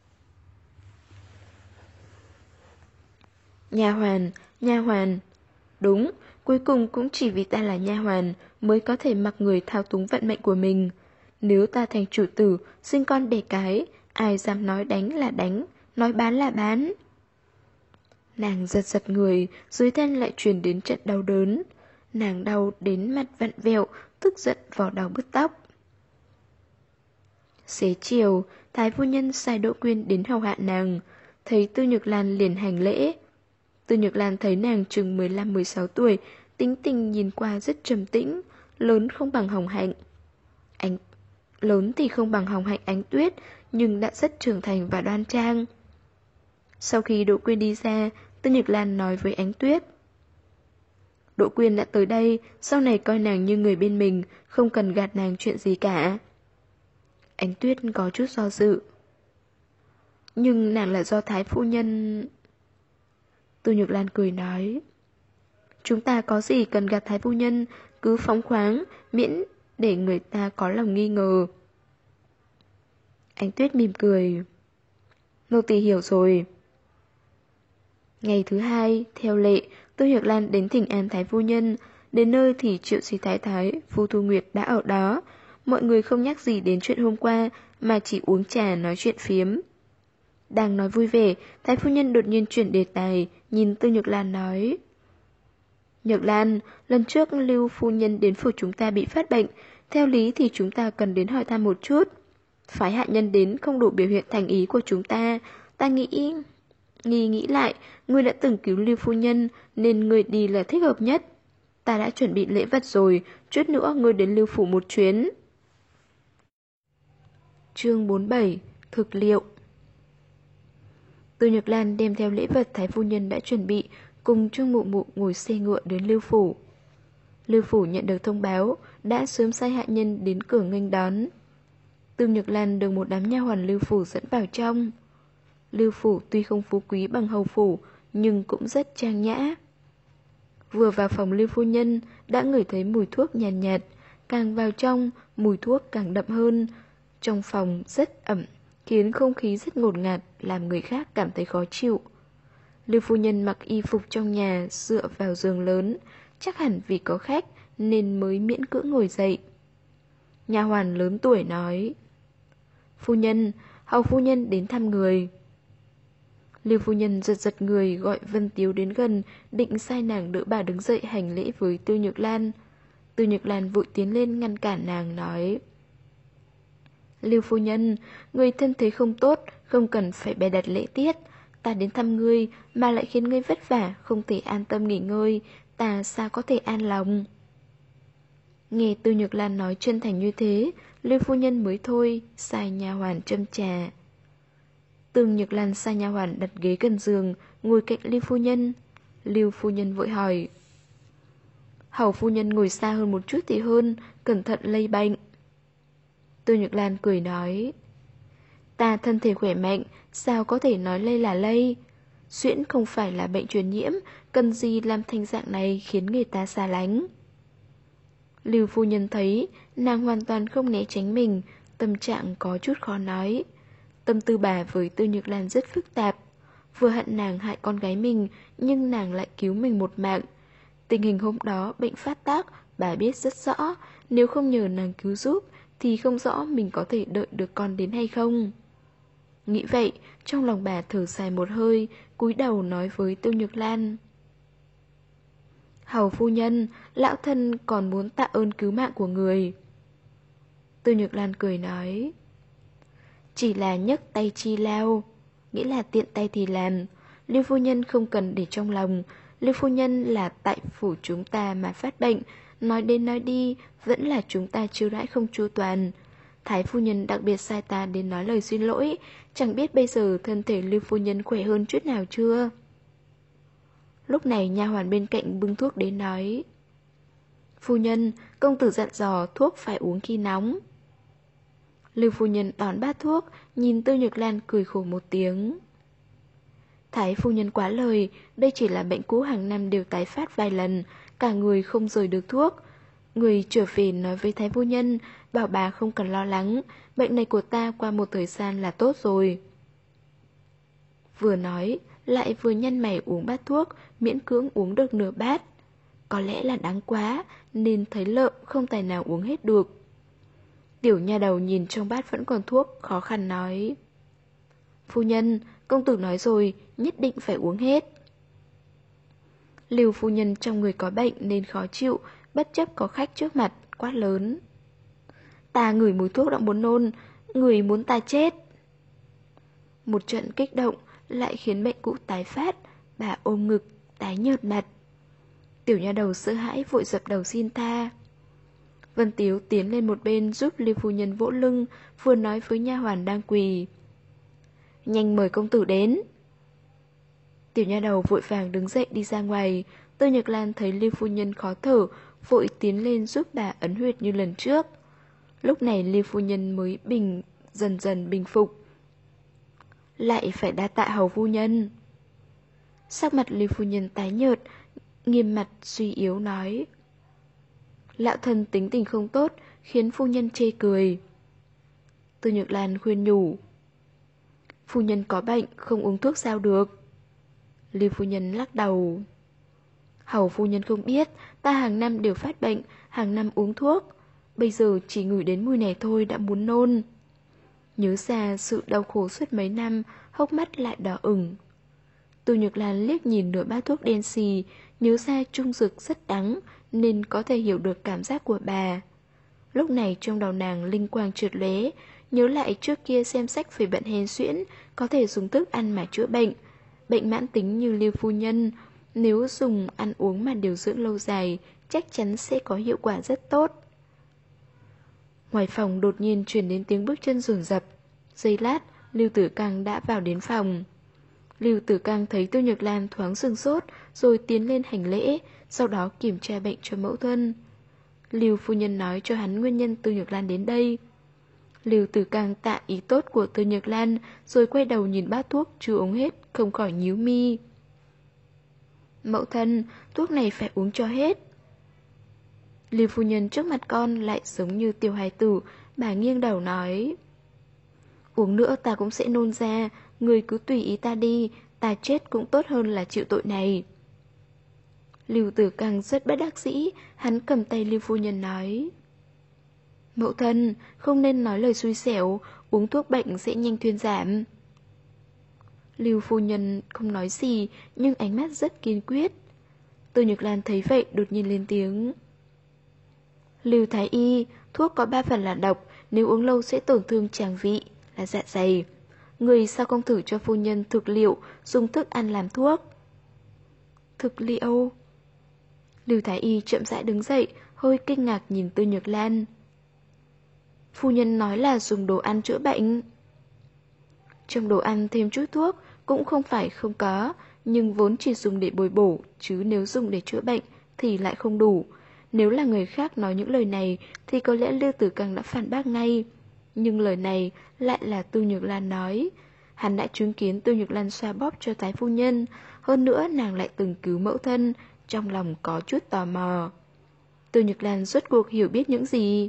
B: Nha hoàn. Đúng, cuối cùng cũng chỉ vì ta là nha hoàn mới có thể mặc người thao túng vận mệnh của mình. Nếu ta thành chủ tử, sinh con đẻ cái, ai dám nói đánh là đánh, nói bán là bán. Nàng giật giật người, dưới thân lại truyền đến trận đau đớn. Nàng đau đến mặt vặn vẹo, tức giận vò đầu bứt tóc. Xế chiều, Thái phu nhân sai Đỗ Quyên đến hầu hạ nàng, thấy Tư Nhược Lan liền hành lễ. Tư Nhược Lan thấy nàng chừng 15-16 tuổi, tính tình nhìn qua rất trầm tĩnh, lớn không bằng Hồng Hạnh. Lớn thì không bằng Hồng Hạnh Ánh Tuyết, nhưng đã rất trưởng thành và đoan trang. Sau khi Đỗ Quyên đi ra, Tư Nhược Lan nói với Ánh Tuyết: Đỗ Quyên đã tới đây, sau này coi nàng như người bên mình, không cần gạt nàng chuyện gì cả. Ánh Tuyết có chút do dự. Nhưng nàng là do Thái phu nhân... Tư Nhược Lan cười nói: Chúng ta có gì cần gạt Thái phu nhân, cứ phóng khoáng, miễn để người ta có lòng nghi ngờ. Ánh Tuyết mỉm cười: Nô tỳ hiểu rồi. Ngày thứ hai, theo lệ, Tư Nhược Lan đến thỉnh an Thái phu nhân. Đến nơi thì Triệu Sĩ Thái Thái, Vu Thu Nguyệt đã ở đó. Mọi người không nhắc gì đến chuyện hôm qua, mà chỉ uống trà nói chuyện phiếm. Đang nói vui vẻ, Thái phu nhân đột nhiên chuyển đề tài, nhìn Tư Nhược Lan nói: Nhược Lan, lần trước Lưu phu nhân đến phủ chúng ta bị phát bệnh, theo lý thì chúng ta cần đến hỏi thăm một chút. Phái hạ nhân đến không đủ biểu hiện thành ý của chúng ta. Ta nghĩ lại, ngươi đã từng cứu Lưu phu nhân, nên ngươi đi là thích hợp nhất. Ta đã chuẩn bị lễ vật rồi, chút nữa ngươi đến Lưu phủ một chuyến. Chương 47: Thực liệu. Tư Nhược Lan đem theo lễ vật Thái phu nhân đã chuẩn bị, cùng Trương Mụ Mụ ngồi xe ngựa đến Lưu phủ. Lưu phủ nhận được thông báo, đã sớm sai hạ nhân đến cửa nghênh đón. Tư Nhược Lan được một đám nha hoàn Lưu phủ dẫn vào trong. Lưu phủ tuy không phú quý bằng hầu phủ, nhưng cũng rất trang nhã. Vừa vào phòng Lưu phu nhân, đã ngửi thấy mùi thuốc nhàn nhạt, càng vào trong, mùi thuốc càng đậm hơn. Trong phòng rất ẩm, khiến không khí rất ngột ngạt, làm người khác cảm thấy khó chịu. Lưu phu nhân mặc y phục trong nhà, dựa vào giường lớn, chắc hẳn vì có khách nên mới miễn cưỡng ngồi dậy. Nha hoàn lớn tuổi nói: Phu nhân, hầu phu nhân đến thăm người. Lưu phu nhân giật giật người, gọi Vân Tiếu đến gần, định sai nàng đỡ bà đứng dậy hành lễ với Tư Nhược Lan. Tư Nhược Lan vội tiến lên ngăn cản nàng, nói: Lưu phu nhân, người thân thế không tốt, không cần phải bày đặt lễ tiết. Ta đến thăm ngươi mà lại khiến ngươi vất vả, không thể an tâm nghỉ ngơi, ta sao có thể an lòng. Nghe Tư Nhược Lan nói chân thành như thế, Lưu phu nhân mới thôi, sai nha hoàn châm trà. Tương Nhược Lan sai nha hoàn đặt ghế gần giường, ngồi cạnh Lưu phu nhân. Lưu phu nhân vội hỏi. Hầu phu nhân ngồi xa hơn một chút thì hơn, cẩn thận lây bệnh. Tương Nhược Lan cười nói. Ta thân thể khỏe mạnh, sao có thể nói lây là lây. Suyễn không phải là bệnh truyền nhiễm, cần gì làm thành dạng này khiến người ta xa lánh. Lưu phu nhân thấy nàng hoàn toàn không né tránh mình, tâm trạng có chút khó nói. Tâm tư bà với Tư Nhược Lan rất phức tạp. Vừa hận nàng hại con gái mình, nhưng nàng lại cứu mình một mạng. Tình hình hôm đó bệnh phát tác, bà biết rất rõ. Nếu không nhờ nàng cứu giúp, thì không rõ mình có thể đợi được con đến hay không. Nghĩ vậy, trong lòng bà thở dài một hơi, cúi đầu nói với Tư Nhược Lan. Hầu phu nhân, lão thân còn muốn tạ ơn cứu mạng của người. Tư Nhược Lan cười nói. Chỉ là nhấc tay chi lao, nghĩa là tiện tay thì làm. Lưu phu nhân không cần để trong lòng. Lưu phu nhân là tại phủ chúng ta mà phát bệnh, nói đến nói đi, vẫn là chúng ta chiêu đãi không chu toàn. Thái phu nhân đặc biệt sai ta đến nói lời xin lỗi, chẳng biết bây giờ thân thể Lưu phu nhân khỏe hơn chút nào chưa. Lúc này nha hoàn bên cạnh bưng thuốc đến nói. Phu nhân, công tử dặn dò thuốc phải uống khi nóng. Lưu phu nhân đón bát thuốc, nhìn Tư Nhược Lan cười khổ một tiếng. Thái phu nhân quá lời, đây chỉ là bệnh cũ hàng năm đều tái phát vài lần, cả người không rời được thuốc. Người trở về nói với Thái phu nhân, bảo bà không cần lo lắng, bệnh này của ta qua một thời gian là tốt rồi. Vừa nói, lại vừa nhăn mày uống bát thuốc, miễn cưỡng uống được nửa bát. Có lẽ là đắng quá, nên thấy lợm không tài nào uống hết được. Tiểu nha đầu nhìn trong bát vẫn còn thuốc, khó khăn nói. Phu nhân, công tử nói rồi, nhất định phải uống hết. Lưu phu nhân trong người có bệnh nên khó chịu, bất chấp có khách trước mặt, quát lớn. Ta ngửi mùi thuốc đã muốn nôn, người muốn ta chết. Một trận kích động lại khiến bệnh cũ tái phát, bà ôm ngực, tái nhợt mặt. Tiểu nha đầu sợ hãi vội dập đầu xin tha. Vân Tiếu tiến lên một bên giúp Lưu phu nhân vỗ lưng, vừa nói với nha hoàn đang quỳ. Nhanh mời công tử đến. Tiểu nha đầu vội vàng đứng dậy đi ra ngoài. Tư Nhược Lan thấy Lưu phu nhân khó thở, vội tiến lên giúp bà ấn huyệt như lần trước. Lúc này Lưu phu nhân mới dần dần bình phục. Lại phải đa tạ hầu phu nhân. Sắc mặt Lưu phu nhân tái nhợt, nghiêm mặt suy yếu nói. Lão thân tính tình không tốt, khiến phu nhân chê cười. Tư Nhược Lan khuyên nhủ. Phu nhân có bệnh, không uống thuốc sao được. Lưu phu nhân lắc đầu. Hầu phu nhân không biết, ta hàng năm đều phát bệnh, hàng năm uống thuốc. Bây giờ chỉ ngửi đến mùi này thôi đã muốn nôn. Nhớ ra sự đau khổ suốt mấy năm, hốc mắt lại đỏ ửng. Tư Nhược Lan liếc nhìn nửa bát thuốc đen xì, nhớ ra trung dược rất đắng, nên có thể hiểu được cảm giác của bà. Lúc này trong đầu nàng linh quang trượt lóe, nhớ lại trước kia xem sách về bệnh hèn suyễn, có thể dùng thức ăn mà chữa bệnh. Bệnh mãn tính như Lưu phu nhân, nếu dùng ăn uống mà điều dưỡng lâu dài, chắc chắn sẽ có hiệu quả rất tốt. Ngoài phòng đột nhiên truyền đến tiếng bước chân dồn dập. Giây lát, Lưu Tử Cang đã vào đến phòng. Lưu Tử Cang thấy Tư Nhược Lan thoáng sừng sốt, rồi tiến lên hành lễ, sau đó kiểm tra bệnh cho mẫu thân. Lưu phu nhân nói cho hắn nguyên nhân Tư Nhược Lan đến đây. Lưu Tử Cang tạ ý tốt của Tư Nhược Lan, rồi quay đầu nhìn bát thuốc chưa uống hết, không khỏi nhíu mi. Mẫu thân, thuốc này phải uống cho hết. Lưu phu nhân trước mặt con lại giống như tiểu hài tử, bà nghiêng đầu nói. Uống nữa ta cũng sẽ nôn ra, người cứ tùy ý ta đi, ta chết cũng tốt hơn là chịu tội này. Lưu Tử Cang rất bất đắc dĩ, hắn cầm tay Lưu phu nhân nói. Mẫu thân, không nên nói lời xui xẻo, uống thuốc bệnh sẽ nhanh thuyên giảm. Lưu phu nhân không nói gì, nhưng ánh mắt rất kiên quyết. Tư Nhược Lan thấy vậy đột nhiên lên tiếng. Lưu thái y, thuốc có 3 phần là độc, nếu uống lâu sẽ tổn thương tràng vị, là dạ dày. Người sao không thử cho phu nhân thực liệu, dùng thức ăn làm thuốc? Thực liệu? Lưu thái y chậm rãi đứng dậy, hơi kinh ngạc nhìn Tư Nhược Lan. Phu nhân nói là dùng đồ ăn chữa bệnh. Trong đồ ăn thêm chút thuốc cũng không phải không có, nhưng vốn chỉ dùng để bồi bổ, chứ nếu dùng để chữa bệnh thì lại không đủ. Nếu là người khác nói những lời này thì có lẽ Lưu Tử Căng đã phản bác ngay. Nhưng lời này lại là Tư Nhược Lan nói. Hắn đã chứng kiến Tư Nhược Lan xoa bóp cho Thái phu nhân, hơn nữa nàng lại từng cứu mẫu thân, trong lòng có chút tò mò. Tư Nhược Lan rốt cuộc hiểu biết những gì?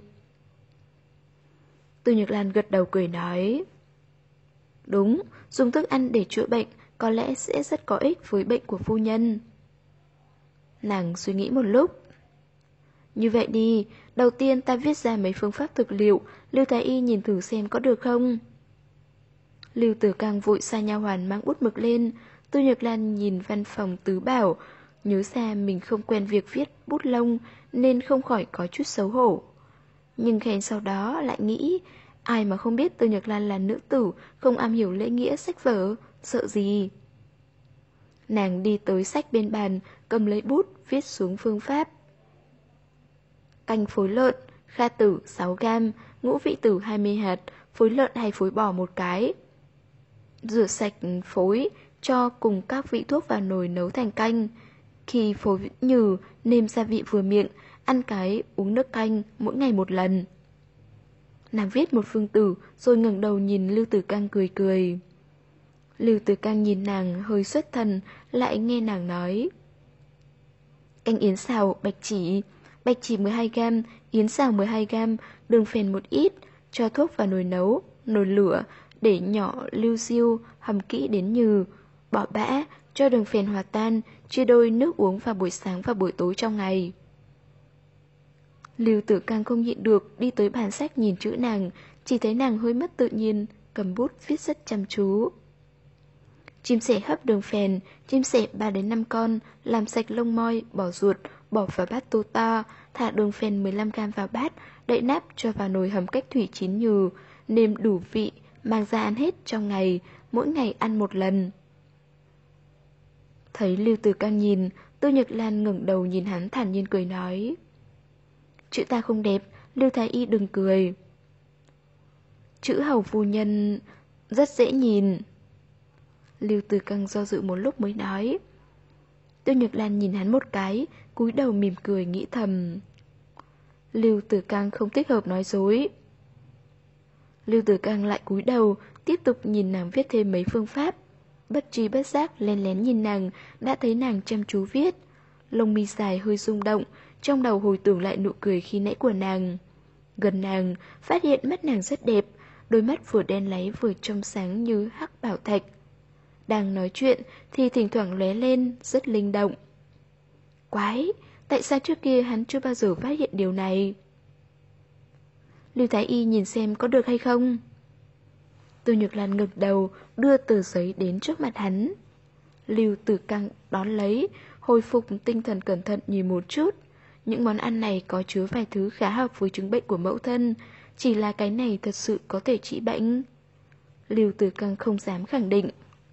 B: Tư Nhược Lan gật đầu cười nói. Đúng, dùng thức ăn để chữa bệnh có lẽ sẽ rất có ích với bệnh của phu nhân. Nàng suy nghĩ một lúc. Như vậy đi, đầu tiên ta viết ra mấy phương pháp thực liệu, Lưu Thái Y nhìn thử xem có được không? Lưu Tử Căng vội sai nha hoàn mang bút mực lên. Tư Nhược Lan nhìn văn phòng tứ bảo, nhớ ra mình không quen việc viết bút lông nên không khỏi có chút xấu hổ. Nhưng khen sau đó lại nghĩ, ai mà không biết Tư Nhược Lan là nữ tử, không am hiểu lễ nghĩa sách vở, sợ gì. Nàng đi tới sách bên bàn, cầm lấy bút, viết xuống phương pháp. Canh phối lợn, kha tử 6 gam, ngũ vị tử 20 hạt, phối lợn hay phối bò 1 cái. Rửa sạch phối, cho cùng các vị thuốc vào nồi nấu thành canh. Khi phối nhừ, nêm gia vị vừa miệng, ăn cái, uống nước canh, mỗi ngày 1 lần. Nàng viết một phương tử, rồi ngẩng đầu nhìn Lưu Tử Căng cười cười. Lưu Tử Căng nhìn nàng hơi xuất thần, lại nghe nàng nói. Canh yến xào, bạch chỉ 12g, yến xào 12g, đường phèn một ít, cho thuốc vào nồi nấu, nồi lửa, để nhỏ lưu xiêu, hầm kỹ đến nhừ, bỏ bã, cho đường phèn hòa tan, chia đôi nước uống vào buổi sáng và buổi tối trong ngày. Lưu Tử Căng không nhịn được, đi tới bàn sách nhìn chữ nàng, chỉ thấy nàng hơi mất tự nhiên, cầm bút viết rất chăm chú. Chim sẻ hấp đường phèn, chim sẻ 3 đến 5 con, làm sạch lông moi, bỏ ruột, bỏ vào bát tô to, thả đường phèn 15g vào bát, đậy nắp cho vào nồi hầm cách thủy chín nhừ, nêm đủ vị, mang ra ăn hết trong ngày, mỗi ngày ăn 1 lần. Thấy Lưu Tử Căng nhìn, Tư Nhược Lan ngẩng đầu nhìn hắn thản nhiên cười nói. Chữ ta không đẹp, Lưu Thái Y đừng cười. Chữ hầu phu nhân rất dễ nhìn. Lưu Tử Căng do dự một lúc mới nói. Tư Nhược Lan nhìn hắn một cái, cúi đầu mỉm cười nghĩ thầm. Lưu Tử Căng không thích hợp nói dối. Lưu Tử Căng lại cúi đầu, tiếp tục nhìn nàng viết thêm mấy phương pháp. Bất tri bất giác lén lén nhìn nàng, đã thấy nàng chăm chú viết. Lông mi dài hơi rung động, trong đầu hồi tưởng lại nụ cười khi nãy của nàng. Gần nàng, phát hiện mắt nàng rất đẹp, đôi mắt vừa đen láy vừa trong sáng như hắc bảo thạch. Đang nói chuyện thì thỉnh thoảng lóe lên, rất linh động. Quái, tại sao trước kia hắn chưa bao giờ phát hiện điều này? Lưu Thái Y nhìn xem có được hay không? Tư Nhược Lan ngẩng đầu, đưa tờ giấy đến trước mặt hắn. Lưu Tử Căng đón lấy, hồi phục tinh thần cẩn thận nhìn một chút. Những món ăn này có chứa vài thứ khá hợp với chứng bệnh của mẫu thân, chỉ là cái này thật sự có thể trị bệnh. Lưu Tử Căng không dám khẳng định.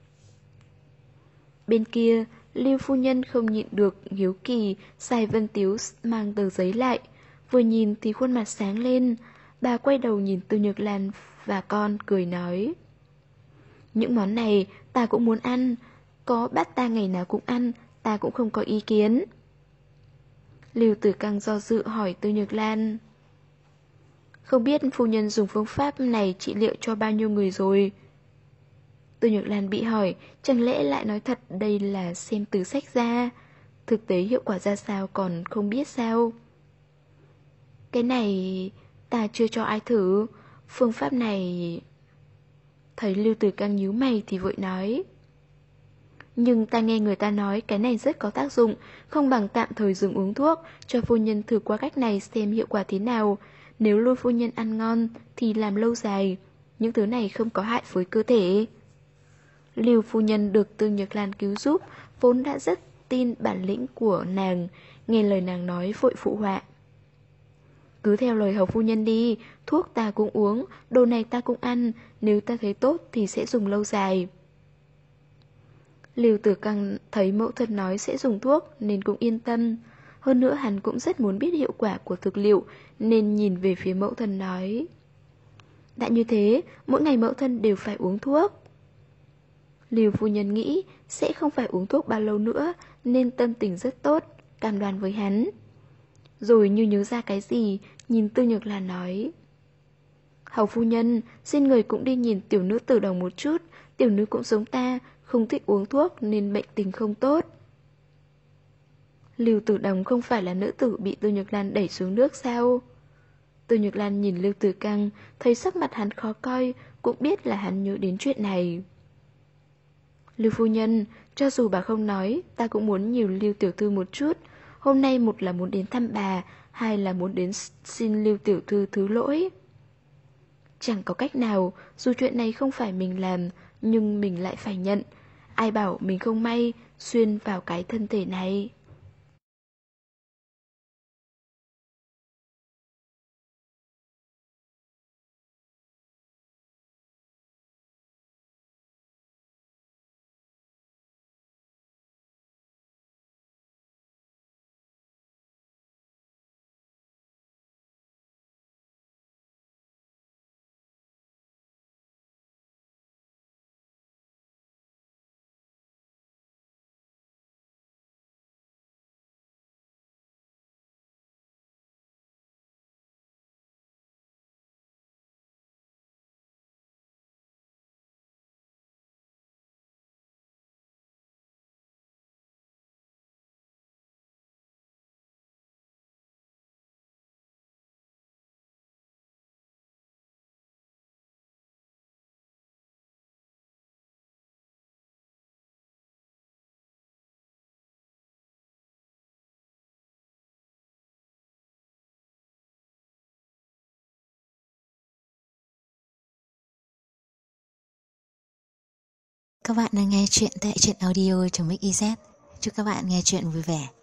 B: Bên kia, Lưu phu nhân không nhịn được hiếu kỳ, Sài Vân Tiếu mang tờ giấy lại. Vừa nhìn thì khuôn mặt sáng lên, bà quay đầu nhìn Tư Nhược Lan và con cười nói. Những món này ta cũng muốn ăn, có bắt ta ngày nào cũng ăn, ta cũng không có ý kiến. Lưu Tử Căng do dự hỏi Tư Nhược Lan. Không biết phu nhân dùng phương pháp này trị liệu cho bao nhiêu người rồi? Tư Nhược Lan bị hỏi, chẳng lẽ lại nói thật đây là xem từ sách ra? Thực tế hiệu quả ra sao còn không biết sao? Cái này ta chưa cho ai thử, phương pháp này... Thấy Lưu Tử Căng nhíu mày thì vội nói. Nhưng ta nghe người ta nói cái này rất có tác dụng, không bằng tạm thời dừng uống thuốc, cho phu nhân thử qua cách này xem hiệu quả thế nào. Nếu luôn phu nhân ăn ngon thì làm lâu dài, những thứ này không có hại với cơ thể. Lưu phu nhân được Tư Nhược Lan cứu giúp, vốn đã rất tin bản lĩnh của nàng, nghe lời nàng nói vội phụ họa. Cứ theo lời hầu phu nhân đi, thuốc ta cũng uống, đồ này ta cũng ăn, nếu ta thấy tốt thì sẽ dùng lâu dài. Lưu Tử Căng thấy mẫu thân nói sẽ dùng thuốc nên cũng yên tâm. Hơn nữa hắn cũng rất muốn biết hiệu quả của thực liệu nên nhìn về phía mẫu thân nói. Đã như thế, mỗi ngày mẫu thân đều phải uống thuốc. Lưu phu nhân nghĩ sẽ không phải uống thuốc bao lâu nữa nên tâm tình rất tốt, cam đoan với hắn. Rồi như nhớ ra cái gì, nhìn Tư Nhược Lan nói: Hầu phu nhân, xin người cũng đi nhìn tiểu nữ Tử Đồng một chút, tiểu nữ cũng giống ta, không thích uống thuốc nên bệnh tình không tốt. Lưu Tử Đồng không phải là nữ tử bị Tư Nhược Lan đẩy xuống nước sao? Tư Nhược Lan nhìn Lưu Tử Căng, thấy sắc mặt hắn khó coi, cũng biết là hắn nhớ đến chuyện này. Lưu phu nhân, cho dù bà không nói, ta cũng muốn nhiều Lưu tiểu thư một chút. Hôm nay một là muốn đến thăm bà, hai là muốn đến xin Lưu tiểu thư thứ lỗi. Chẳng có cách nào, dù chuyện này không phải mình làm, nhưng mình lại phải nhận. Ai bảo mình không may, xuyên vào cái thân thể này.
A: Các bạn đang nghe chuyện tại truyện audio.mix.iz. Chúc các bạn nghe chuyện vui vẻ.